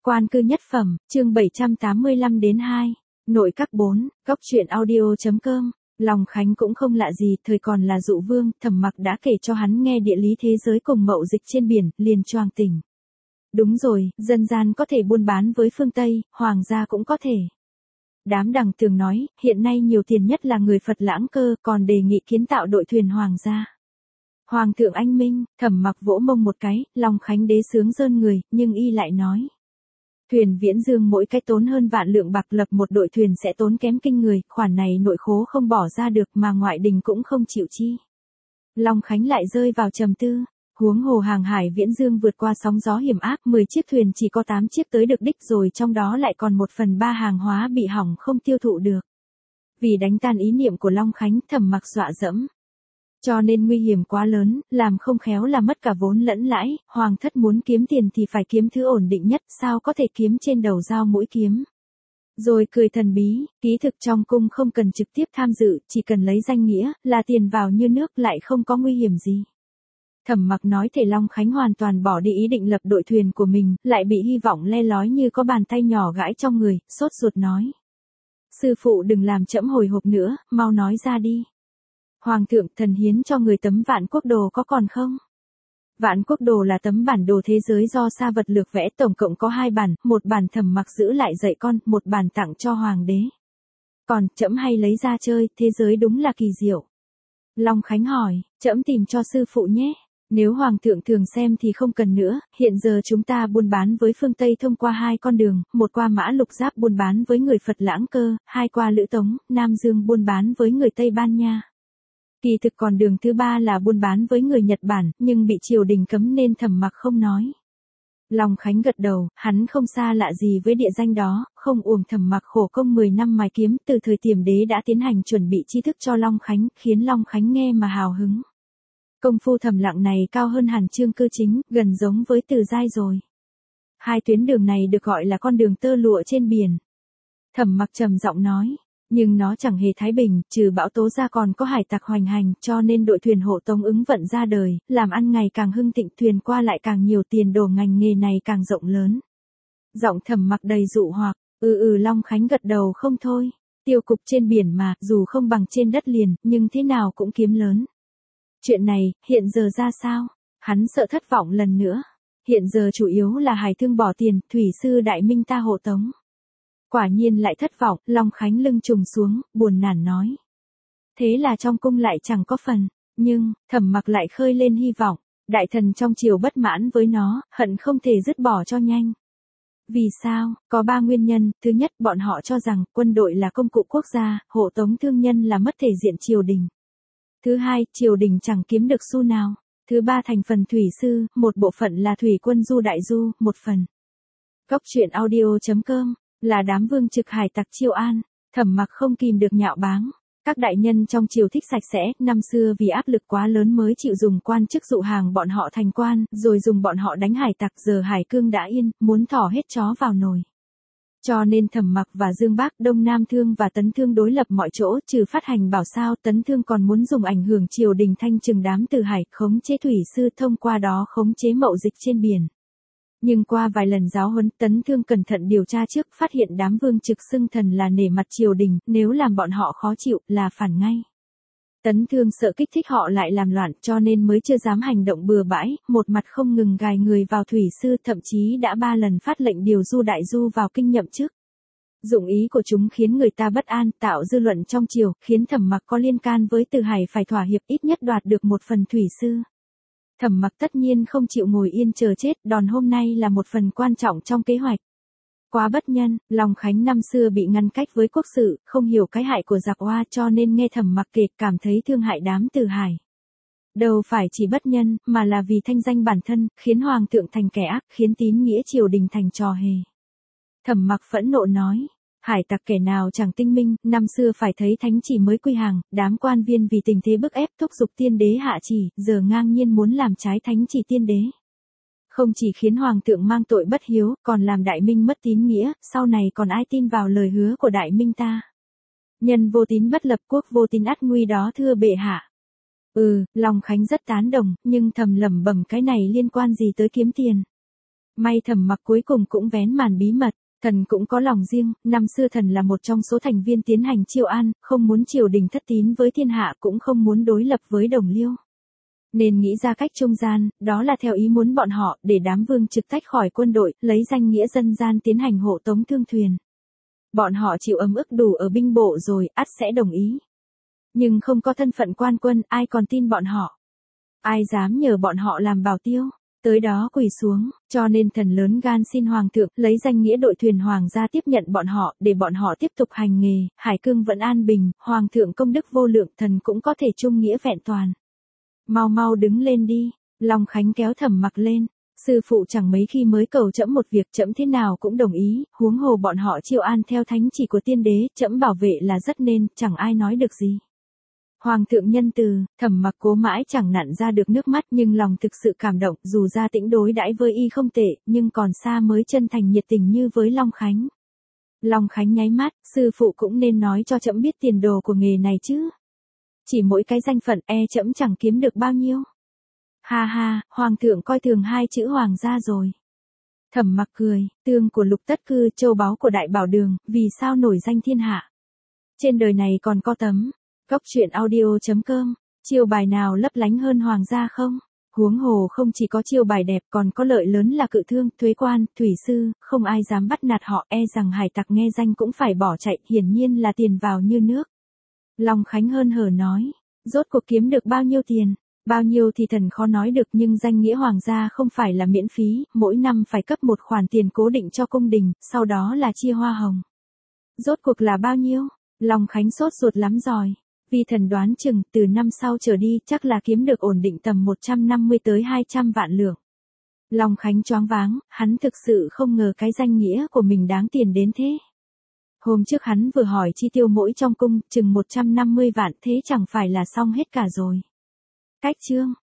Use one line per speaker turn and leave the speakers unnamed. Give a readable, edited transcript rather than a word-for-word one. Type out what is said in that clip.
Quan cư nhất phẩm, chương 785-2. Nội các 4, góc truyện audio.com. Long Khánh cũng không lạ gì, thời còn là dụ vương, Thẩm Mặc đã kể cho hắn nghe địa lý thế giới cùng mậu dịch trên biển, liền choàng tỉnh. Đúng rồi, dân gian có thể buôn bán với phương Tây, hoàng gia cũng có thể. Đám đằng tường nói, hiện nay nhiều tiền nhất là người Phật Lãng Cơ, còn đề nghị kiến tạo đội thuyền hoàng gia. Hoàng thượng anh minh, Thẩm Mặc vỗ mông một cái, Long Khánh đế sướng rơn người, nhưng y lại nói. Thuyền Viễn Dương mỗi cái tốn hơn vạn lượng bạc, lập một đội thuyền sẽ tốn kém kinh người, khoản này nội khố không bỏ ra được mà ngoại đình cũng không chịu chi. Long Khánh lại rơi vào trầm tư, huống hồ hàng hải Viễn Dương vượt qua sóng gió hiểm ác, 10 chiếc thuyền chỉ có 8 chiếc tới được đích rồi, trong đó lại còn 1/3 hàng hóa bị hỏng không tiêu thụ được. Vì đánh tan ý niệm của Long Khánh, Thẩm Mặc dọa dẫm. Cho nên nguy hiểm quá lớn, làm không khéo là mất cả vốn lẫn lãi, hoàng thất muốn kiếm tiền thì phải kiếm thứ ổn định nhất, sao có thể kiếm trên đầu dao mũi kiếm. Rồi cười thần bí, ký thực trong cung không cần trực tiếp tham dự, chỉ cần lấy danh nghĩa, là tiền vào như nước, lại không có nguy hiểm gì. Thẩm Mặc nói thể Long Khánh hoàn toàn bỏ đi ý định lập đội thuyền của mình, lại bị hy vọng le lói như có bàn tay nhỏ gãi trong người, sốt ruột nói. Sư phụ đừng làm trẫm hồi hộp nữa, mau nói ra đi. Hoàng thượng, thần hiến cho người tấm Vạn Quốc Đồ có còn không? Vạn Quốc Đồ là tấm bản đồ thế giới do Sa Vật Lược vẽ, tổng cộng có 2 bản, một bản Thẩm Mặc giữ lại dạy con, một bản tặng cho hoàng đế. Còn, trẫm hay lấy ra chơi, thế giới đúng là kỳ diệu. Long Khánh hỏi, trẫm tìm cho sư phụ nhé. Nếu hoàng thượng thường xem thì không cần nữa, hiện giờ chúng ta buôn bán với phương Tây thông qua 2 con đường, một qua Mã Lục Giáp buôn bán với người Phật Lãng Cơ, 2 qua Lữ Tống, Nam Dương buôn bán với người Tây Ban Nha. Kỳ thực còn đường thứ 3 là buôn bán với người Nhật Bản, nhưng bị triều đình cấm nên Thẩm Mặc không nói. Long Khánh gật đầu, hắn không xa lạ gì với địa danh đó, không uổng Thẩm Mặc khổ công 10 năm mài kiếm, từ thời Tiềm Đế đã tiến hành chuẩn bị tri thức cho Long Khánh, khiến Long Khánh nghe mà hào hứng. Công phu thầm lặng này cao hơn hẳn Chương Cư Chính, gần giống với Từ Giai rồi. 2 tuyến đường này được gọi là con đường tơ lụa trên biển. Thẩm Mặc trầm giọng nói. Nhưng nó chẳng hề thái bình, trừ bão tố ra còn có hải tặc hoành hành, cho nên đội thuyền hộ tống ứng vận ra đời, làm ăn ngày càng hưng thịnh, thuyền qua lại càng nhiều, tiền đồ ngành nghề này càng rộng lớn. Giọng Thẩm Mặc đầy dụ hoặc, Long Khánh gật đầu không thôi. Tiêu cục trên biển mà, dù không bằng trên đất liền, nhưng thế nào cũng kiếm lớn. Chuyện này, hiện giờ ra sao? Hắn sợ thất vọng lần nữa. Hiện giờ chủ yếu là hải thương bỏ tiền, thủy sư Đại Minh ta hộ tống. Quả nhiên lại thất vọng, Long Khánh lưng trùng xuống, buồn nản nói. Thế là trong cung lại chẳng có phần, nhưng, Thẩm Mặc lại khơi lên hy vọng, đại thần trong triều bất mãn với nó, hận không thể dứt bỏ cho nhanh. Vì sao? Có 3 nguyên nhân, thứ nhất, bọn họ cho rằng, quân đội là công cụ quốc gia, hộ tống thương nhân là mất thể diện triều đình. Thứ hai, triều đình chẳng kiếm được xu nào. Thứ ba, thành phần thủy sư, một bộ phận là thủy quân du đại du, một phần. Góc truyện audio.com. Là đám vương trực hải tặc chiêu an, Thẩm Mặc không kìm được nhạo báng. Các đại nhân trong triều thích sạch sẽ, năm xưa vì áp lực quá lớn mới chịu dùng quan chức dụ hàng bọn họ thành quan, rồi dùng bọn họ đánh hải tặc, giờ hải cương đã yên, muốn thỏ hết chó vào nồi. Cho nên Thẩm Mặc và Dương Bác, Đông Nam Thương và Tấn Thương đối lập mọi chỗ, trừ phát hành bảo sao, Tấn Thương còn muốn dùng ảnh hưởng triều đình thanh trừng đám từ hải, khống chế thủy sư, thông qua đó khống chế mậu dịch trên biển. Nhưng qua vài lần giáo huấn, Tấn Thương cẩn thận điều tra trước, phát hiện đám vương trực xưng thần là nể mặt triều đình, nếu làm bọn họ khó chịu, là phản ngay. Tấn Thương sợ kích thích họ lại làm loạn, cho nên mới chưa dám hành động bừa bãi, một mặt không ngừng gài người vào thủy sư, thậm chí đã 3 lần phát lệnh điều du đại du vào kinh nhậm chức. Dụng ý của chúng khiến người ta bất an, tạo dư luận trong triều, khiến Thẩm Mặc có liên can với Từ Hải phải thỏa hiệp, ít nhất đoạt được một phần thủy sư. Thẩm Mặc tất nhiên không chịu ngồi yên chờ chết, đòn hôm nay là một phần quan trọng trong kế hoạch. Quá bất nhân, Long Khánh năm xưa bị ngăn cách với quốc sự, không hiểu cái hại của giặc Hoa, cho nên nghe Thẩm Mặc kể cảm thấy thương hại đám Từ Hải. Đâu phải chỉ bất nhân, mà là vì thanh danh bản thân, khiến hoàng thượng thành kẻ ác, khiến tín nghĩa triều đình thành trò hề. Thẩm Mặc phẫn nộ nói. Hải tặc kẻ nào chẳng tinh minh, năm xưa phải thấy thánh chỉ mới quy hàng, đám quan viên vì tình thế bức ép thúc giục tiên đế hạ chỉ, giờ ngang nhiên muốn làm trái thánh chỉ tiên đế. Không chỉ khiến hoàng thượng mang tội bất hiếu, còn làm Đại Minh mất tín nghĩa, sau này còn ai tin vào lời hứa của Đại Minh ta. Nhân vô tín bất lập, quốc vô tín ắt nguy đó thưa bệ hạ. Long Khánh rất tán đồng, nhưng thầm lẩm bẩm cái này liên quan gì tới kiếm tiền. May Thẩm Mặc cuối cùng cũng vén màn bí mật, thần cũng có lòng riêng, năm xưa thần là một trong số thành viên tiến hành chiêu an, không muốn triều đình thất tín với thiên hạ cũng không muốn đối lập với đồng liêu. Nên nghĩ ra cách trung gian, đó là theo ý muốn bọn họ, để đám vương trực tách khỏi quân đội, lấy danh nghĩa dân gian tiến hành hộ tống thương thuyền. Bọn họ chịu ấm ức đủ ở binh bộ rồi, ắt sẽ đồng ý. Nhưng không có thân phận quan quân, ai còn tin bọn họ? Ai dám nhờ bọn họ làm bảo tiêu? Tới đó quỳ xuống, cho nên thần lớn gan xin hoàng thượng, lấy danh nghĩa đội thuyền hoàng gia tiếp nhận bọn họ, để bọn họ tiếp tục hành nghề, hải cương vẫn an bình, hoàng thượng công đức vô lượng, thần cũng có thể trung nghĩa vẹn toàn. Mau mau đứng lên đi, Long Khánh kéo Thẩm Mặc lên. Sư phụ chẳng mấy khi mới cầu trẫm một việc, trẫm thế nào cũng đồng ý, huống hồ bọn họ chiêu an theo thánh chỉ của tiên đế, trẫm bảo vệ là rất nên, chẳng ai nói được gì. Hoàng thượng nhân từ, Thẩm Mặc cố mãi chẳng nặn ra được nước mắt, nhưng lòng thực sự cảm động, dù Gia Tĩnh đối đãi với y không tệ, nhưng còn xa mới chân thành nhiệt tình như với Long Khánh. Long Khánh nháy mắt, sư phụ cũng nên nói cho trẫm biết tiền đồ của nghề này chứ. Chỉ mỗi cái danh phận trẫm chẳng kiếm được bao nhiêu. Ha ha, hoàng thượng coi thường hai chữ hoàng gia rồi. Thẩm Mặc cười, tương của Lục Tất Cư, châu báu của Đại Bảo Đường, vì sao nổi danh thiên hạ. Trên đời này còn có tấm góc truyện audio.com, chiêu bài nào lấp lánh hơn hoàng gia không? Huống hồ không chỉ có chiêu bài đẹp còn có lợi lớn là cự thương, thuế quan, thủy sư, không ai dám bắt nạt họ, rằng hải tặc nghe danh cũng phải bỏ chạy, hiển nhiên là tiền vào như nước. Long Khánh hớn hở nói, rốt cuộc kiếm được bao nhiêu tiền? Bao nhiêu thì thần khó nói được, nhưng danh nghĩa hoàng gia không phải là miễn phí, mỗi năm phải cấp một khoản tiền cố định cho cung đình, sau đó là chia hoa hồng. Rốt cuộc là bao nhiêu? Long Khánh sốt ruột lắm rồi. Vì thần đoán chừng, từ năm sau trở đi, chắc là kiếm được ổn định tầm 150 tới 200 vạn lượng. Long Khánh choáng váng, hắn thực sự không ngờ cái danh nghĩa của mình đáng tiền đến thế. Hôm trước hắn vừa hỏi chi tiêu mỗi trong cung, chừng 150 vạn, thế chẳng phải là xong hết cả rồi. Cách chương